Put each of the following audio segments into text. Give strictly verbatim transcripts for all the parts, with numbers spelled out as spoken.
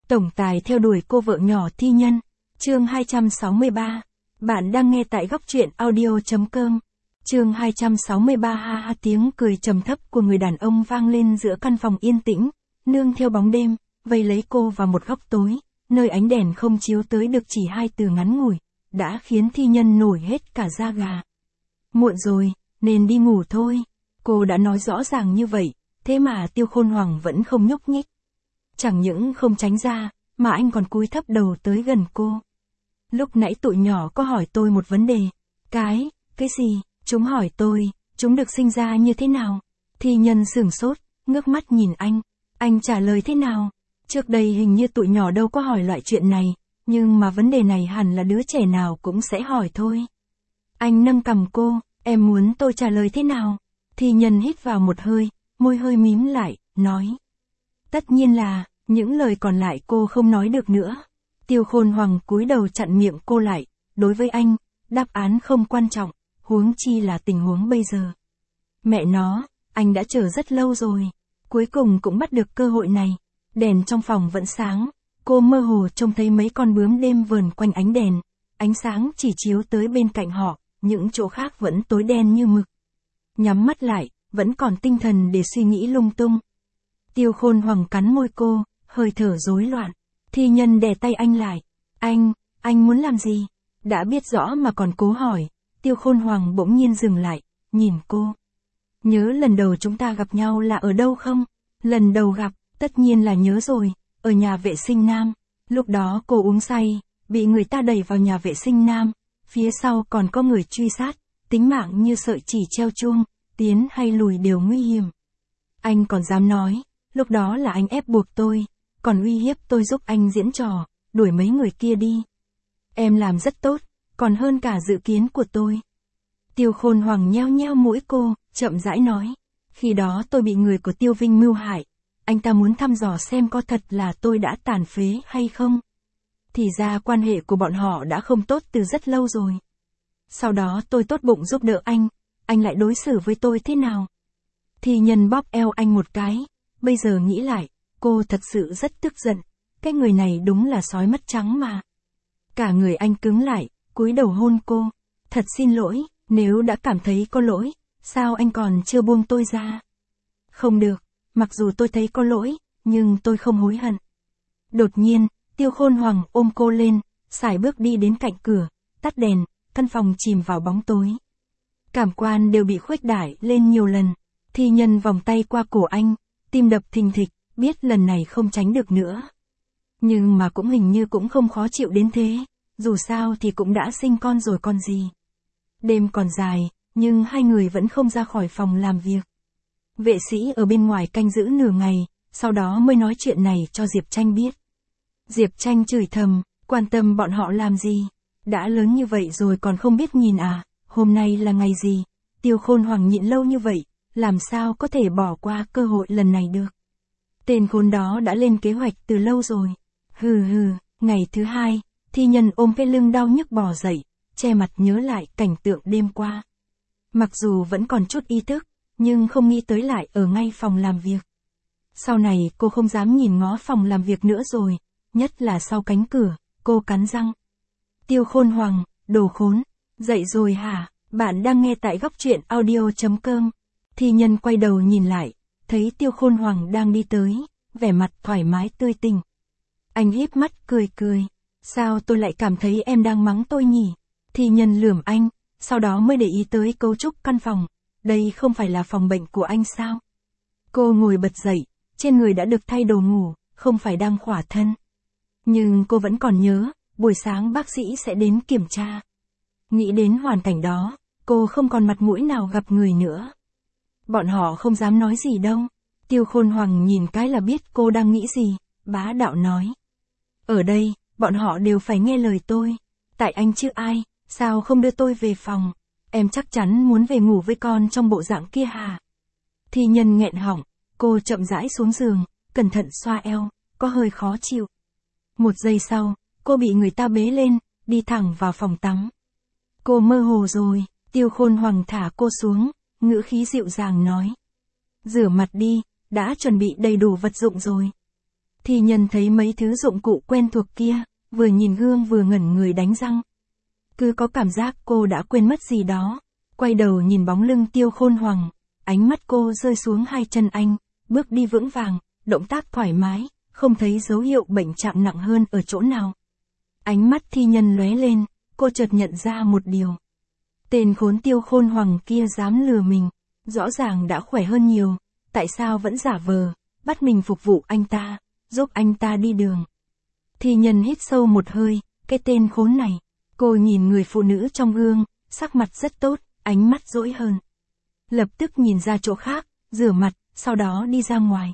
Tổng tài theo đuổi cô vợ nhỏ thi nhân. Chương hai trăm sáu mươi ba. Bạn đang nghe tại góc truyện audio chấm com. Chương hai trăm sáu mươi ba. Ha ha, tiếng cười trầm thấp của người đàn ông vang lên giữa căn phòng yên tĩnh, nương theo bóng đêm, vây lấy cô vào một góc tối, nơi ánh đèn không chiếu tới được chỉ hai từ ngắn ngủi, đã khiến thi nhân nổi hết cả da gà. Muộn rồi, nên đi ngủ thôi. Cô đã nói rõ ràng như vậy, thế mà Tiêu Khôn Hoàng vẫn không nhúc nhích. Chẳng những không tránh ra, mà anh còn cúi thấp đầu tới gần cô. Lúc nãy tụi nhỏ có hỏi tôi một vấn đề. Cái, cái gì? Chúng hỏi tôi, chúng được sinh ra như thế nào? Thi nhân sửng sốt, ngước mắt nhìn anh. Anh trả lời thế nào? Trước đây hình như tụi nhỏ đâu có hỏi loại chuyện này, nhưng mà vấn đề này hẳn là đứa trẻ nào cũng sẽ hỏi thôi. Anh nâng cằm cô, em muốn tôi trả lời thế nào? Thi nhân hít vào một hơi, môi hơi mím lại, nói. Tất nhiên là, những lời còn lại cô không nói được nữa. Tiêu Khôn Hoàng cúi đầu chặn miệng cô lại, đối với anh, đáp án không quan trọng, huống chi là tình huống bây giờ. Mẹ nó, anh đã chờ rất lâu rồi, cuối cùng cũng bắt được cơ hội này. Đèn trong phòng vẫn sáng, cô mơ hồ trông thấy mấy con bướm đêm vờn quanh ánh đèn, ánh sáng chỉ chiếu tới bên cạnh họ, những chỗ khác vẫn tối đen như mực. Nhắm mắt lại, vẫn còn tinh thần để suy nghĩ lung tung. Tiêu Khôn Hoàng cắn môi cô, hơi thở rối loạn. Thi nhân đè tay anh lại. Anh, anh muốn làm gì? Đã biết rõ mà còn cố hỏi. Tiêu Khôn Hoàng bỗng nhiên dừng lại, nhìn cô. Nhớ lần đầu chúng ta gặp nhau là ở đâu không? Lần đầu gặp, tất nhiên là nhớ rồi, ở nhà vệ sinh nam. Lúc đó cô uống say, bị người ta đẩy vào nhà vệ sinh nam. Phía sau còn có người truy sát, tính mạng như sợi chỉ treo chuông, tiến hay lùi đều nguy hiểm. Anh còn dám nói, lúc đó là anh ép buộc tôi, còn uy hiếp tôi giúp anh diễn trò, đuổi mấy người kia đi. Em làm rất tốt, còn hơn cả dự kiến của tôi. Tiêu Khôn Hoàng nheo nheo mũi cô, chậm rãi nói. Khi đó tôi bị người của Tiêu Vinh mưu hại, anh ta muốn thăm dò xem có thật là tôi đã tàn phế hay không. Thì ra quan hệ của bọn họ đã không tốt từ rất lâu rồi. Sau đó tôi tốt bụng giúp đỡ anh, anh lại đối xử với tôi thế nào? Thi nhân bóp eo anh một cái, bây giờ nghĩ lại, cô thật sự rất tức giận, cái người này đúng là sói mất trắng mà. Cả người anh cứng lại, cúi đầu hôn cô. Thật xin lỗi, nếu đã cảm thấy có lỗi, sao anh còn chưa buông tôi ra? Không được, mặc dù tôi thấy có lỗi, nhưng tôi không hối hận. Đột nhiên, Tiêu Khôn Hoàng ôm cô lên, sải bước đi đến cạnh cửa, tắt đèn, căn phòng chìm vào bóng tối. Cảm quan đều bị khuếch đại lên nhiều lần. Thi nhân vòng tay qua cổ anh, tim đập thình thịch, biết lần này không tránh được nữa. Nhưng mà cũng hình như cũng không khó chịu đến thế, dù sao thì cũng đã sinh con rồi còn gì. Đêm còn dài, nhưng hai người vẫn không ra khỏi phòng làm việc. Vệ sĩ ở bên ngoài canh giữ nửa ngày, sau đó mới nói chuyện này cho Diệp Tranh biết. Diệp Tranh chửi thầm, quan tâm bọn họ làm gì? Đã lớn như vậy rồi còn không biết nhìn à, hôm nay là ngày gì? Tiêu Khôn Hoàng nhịn lâu như vậy, làm sao có thể bỏ qua cơ hội lần này được? Tên khốn đó đã lên kế hoạch từ lâu rồi. Hừ hừ, ngày thứ hai, thi nhân ôm cái lưng đau nhức bò dậy, che mặt nhớ lại cảnh tượng đêm qua. Mặc dù vẫn còn chút ý thức, nhưng không nghĩ tới lại ở ngay phòng làm việc. Sau này cô không dám nhìn ngó phòng làm việc nữa rồi, nhất là sau cánh cửa, cô cắn răng. Tiêu Khôn Hoàng, đồ khốn, dậy rồi hả? Bạn đang nghe tại góc truyện audio chấm com. Thi nhân quay đầu nhìn lại, thấy Tiêu Khôn Hoàng đang đi tới, vẻ mặt thoải mái tươi tỉnh. Anh híp mắt cười cười, sao tôi lại cảm thấy em đang mắng tôi nhỉ? Thi nhân lườm anh, sau đó mới để ý tới cấu trúc căn phòng, đây không phải là phòng bệnh của anh sao? Cô ngồi bật dậy, trên người đã được thay đồ ngủ, không phải đang khỏa thân. Nhưng cô vẫn còn nhớ, buổi sáng bác sĩ sẽ đến kiểm tra. Nghĩ đến hoàn cảnh đó, cô không còn mặt mũi nào gặp người nữa. Bọn họ không dám nói gì đâu. Tiêu Khôn Hoàng nhìn cái là biết cô đang nghĩ gì, bá đạo nói. Ở đây, bọn họ đều phải nghe lời tôi. Tại anh chứ ai, sao không đưa tôi về phòng? Em chắc chắn muốn về ngủ với con trong bộ dạng kia hả? Thi nhân nghẹn họng, cô chậm rãi xuống giường, cẩn thận xoa eo, có hơi khó chịu. Một giây sau, cô bị người ta bế lên, đi thẳng vào phòng tắm. Cô mơ hồ rồi, Tiêu Khôn Hoàng thả cô xuống, ngữ khí dịu dàng nói. Rửa mặt đi, đã chuẩn bị đầy đủ vật dụng rồi. Thi Nhân thấy mấy thứ dụng cụ quen thuộc kia, vừa nhìn gương vừa ngẩn người đánh răng. Cứ có cảm giác cô đã quên mất gì đó. Quay đầu nhìn bóng lưng Tiêu Khôn Hoàng, ánh mắt cô rơi xuống hai chân anh, bước đi vững vàng, động tác thoải mái, không thấy dấu hiệu bệnh trạng nặng hơn ở chỗ nào. Ánh mắt Thi Nhân lóe lên, cô chợt nhận ra một điều. Tên khốn Tiêu Khôn Hoàng kia dám lừa mình, rõ ràng đã khỏe hơn nhiều, tại sao vẫn giả vờ, bắt mình phục vụ anh ta, giúp anh ta đi đường. Thi Nhân hít sâu một hơi, cái tên khốn này. Cô nhìn người phụ nữ trong gương, sắc mặt rất tốt, ánh mắt dỗi hơn. Lập tức nhìn ra chỗ khác, rửa mặt, sau đó đi ra ngoài.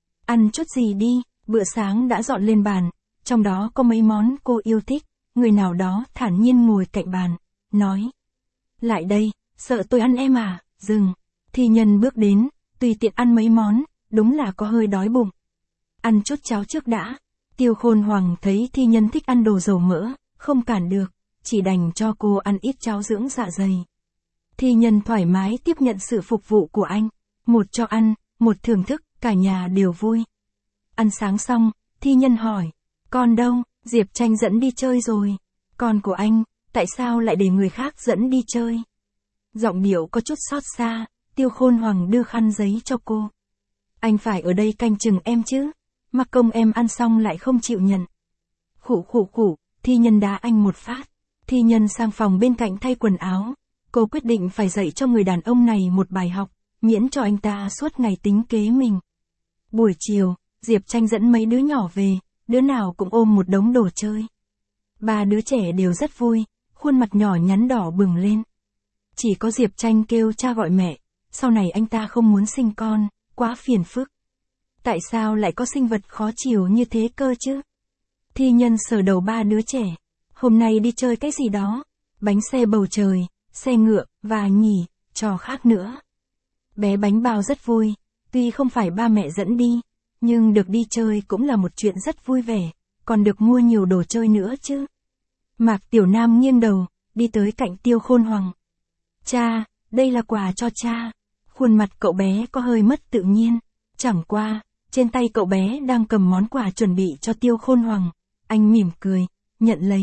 Ăn chút gì đi, bữa sáng đã dọn lên bàn, trong đó có mấy món cô yêu thích, người nào đó thản nhiên ngồi cạnh bàn, nói. Lại đây, sợ tôi ăn em à, dừng. Thi Nhân bước đến, tùy tiện ăn mấy món, đúng là có hơi đói bụng. Ăn chút cháo trước đã. Tiêu Khôn Hoàng thấy Thi Nhân thích ăn đồ dầu mỡ, không cản được, chỉ đành cho cô ăn ít cháo dưỡng dạ dày. Thi Nhân thoải mái tiếp nhận sự phục vụ của anh, một cho ăn, một thưởng thức, cả nhà đều vui. Ăn sáng xong, Thi Nhân hỏi, con đâu? Diệp Tranh dẫn đi chơi rồi. Con của anh, tại sao lại để người khác dẫn đi chơi? Giọng điệu có chút xót xa, Tiêu Khôn Hoàng đưa khăn giấy cho cô. Anh phải ở đây canh chừng em chứ, mặc công em ăn xong lại không chịu nhận. Khụ khụ khụ, Thi Nhân đá anh một phát. Thi Nhân sang phòng bên cạnh thay quần áo. Cô quyết định phải dạy cho người đàn ông này một bài học, miễn cho anh ta suốt ngày tính kế mình. Buổi chiều, Diệp Tranh dẫn mấy đứa nhỏ về, đứa nào cũng ôm một đống đồ chơi. Ba đứa trẻ đều rất vui, khuôn mặt nhỏ nhắn đỏ bừng lên. Chỉ có Diệp Tranh kêu cha gọi mẹ, sau này anh ta không muốn sinh con, quá phiền phức. Tại sao lại có sinh vật khó chịu như thế cơ chứ? Thi Nhân sờ đầu ba đứa trẻ. Hôm nay đi chơi cái gì đó? Bánh xe bầu trời, xe ngựa, và nhỉ, trò khác nữa. Bé Bánh Bao rất vui, tuy không phải ba mẹ dẫn đi, nhưng được đi chơi cũng là một chuyện rất vui vẻ, còn được mua nhiều đồ chơi nữa chứ. Mạc Tiểu Nam nghiêng đầu, đi tới cạnh Tiêu Khôn Hoàng. Cha, đây là quà cho cha. Khuôn mặt cậu bé có hơi mất tự nhiên. Chẳng qua, trên tay cậu bé đang cầm món quà chuẩn bị cho Tiêu Khôn Hoàng. Anh mỉm cười, nhận lấy.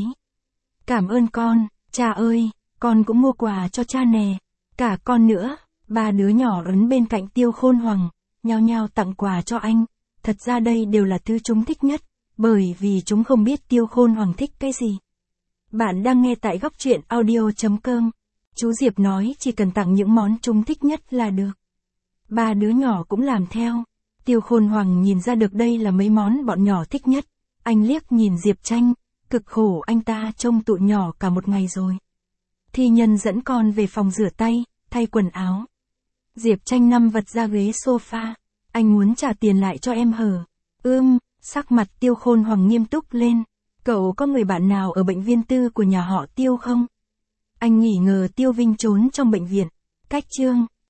Cảm ơn con, cha ơi, con cũng mua quà cho cha nè. Cả con nữa. Ba đứa nhỏ ấn bên cạnh Tiêu Khôn Hoàng, nhao nhao tặng quà cho anh. Thật ra đây đều là thứ chúng thích nhất, bởi vì chúng không biết Tiêu Khôn Hoàng thích cái gì. Bạn đang nghe tại góc truyện audio chấm com. Chú Diệp nói chỉ cần tặng những món chúng thích nhất là được. Ba đứa nhỏ cũng làm theo. Tiêu Khôn Hoàng nhìn ra được đây là mấy món bọn nhỏ thích nhất. Anh liếc nhìn Diệp Tranh, cực khổ anh ta trông tụi nhỏ cả một ngày rồi. Thi Nhân dẫn con về phòng rửa tay, thay quần áo. Diệp Tranh nằm vật ra ghế sofa. Anh muốn trả tiền lại cho em hờ. Ưm, sắc mặt Tiêu Khôn Hoàng nghiêm túc lên. Cậu có người bạn nào ở bệnh viện tư của nhà họ Tiêu không? Anh nghỉ ngờ Tiêu Vinh trốn trong bệnh viện. Cách chương.